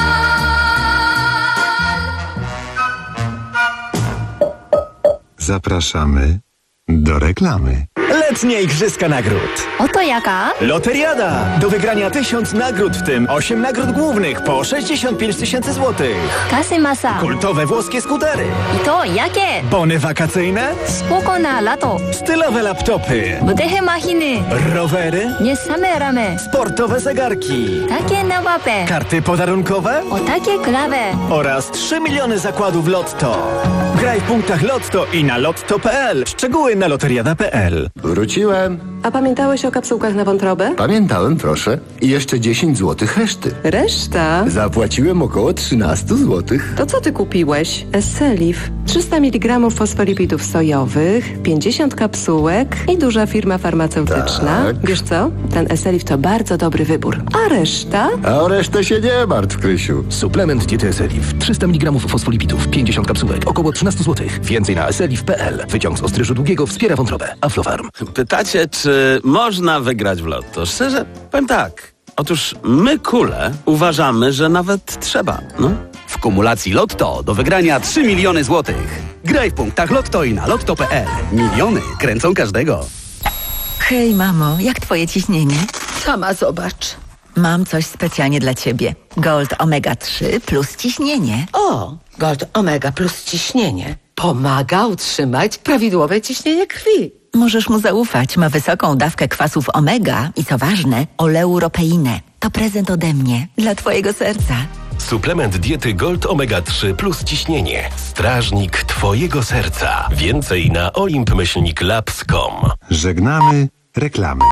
Zapraszamy do reklamy. Letnie Igrzyska Nagród. Oto jaka? Loteriada. Do wygrania tysiąc nagród, w tym osiem nagród głównych po sześćdziesiąt pięć tysięcy złotych. Kasy masa. Kultowe włoskie skutery. I to jakie? Bony wakacyjne. Spoko na lato. Stylowe laptopy. Budehe machiny. Rowery. Nie same ramy. Sportowe zegarki. Takie na łapę. Karty podarunkowe. O takie klawe. Oraz trzy miliony zakładów Lotto. Graj w punktach Lotto i na lotto kropka p l. Szczegóły na loteriada kropka p l. Wróciłem. A pamiętałeś o kapsułkach na wątrobę? Pamiętałem, proszę. I jeszcze dziesięć złotych reszty. Reszta? Zapłaciłem około trzynaście złotych. To co ty kupiłeś? Esselif. trzysta miligramów fosfolipidów sojowych, pięćdziesiąt kapsułek i duża firma farmaceutyczna. Tak. Wiesz co? Ten Esselif to bardzo dobry wybór. A reszta? A o resztę się nie martw, Krysiu. Suplement diety Esselif. trzysta miligramów fosfolipidów, pięćdziesiąt kapsułek, około trzynaście złotych. Więcej na esselif kropka p l. Wyciąg z ostryżu długiego wspiera wątrobę. Aflofarm. Pytacie, czy można wygrać w lotto? Szczerze, powiem tak. Otóż my, kule, uważamy, że nawet trzeba, no. W kumulacji Lotto do wygrania trzy miliony złotych. Graj w punktach Lotto i na lotto kropka p l. Miliony kręcą każdego. Hej, mamo, jak twoje ciśnienie? Sama zobacz. Mam coś specjalnie dla ciebie. Gold omega trzy plus ciśnienie. O, Gold Omega plus ciśnienie. Pomaga utrzymać prawidłowe ciśnienie krwi. Możesz mu zaufać. Ma wysoką dawkę kwasów omega i co ważne, oleuropeinę. To prezent ode mnie, dla twojego serca. Suplement diety Gold Omega trzy plus ciśnienie. Strażnik twojego serca. Więcej na olimp myślnik labs kropka com. Żegnamy reklamy.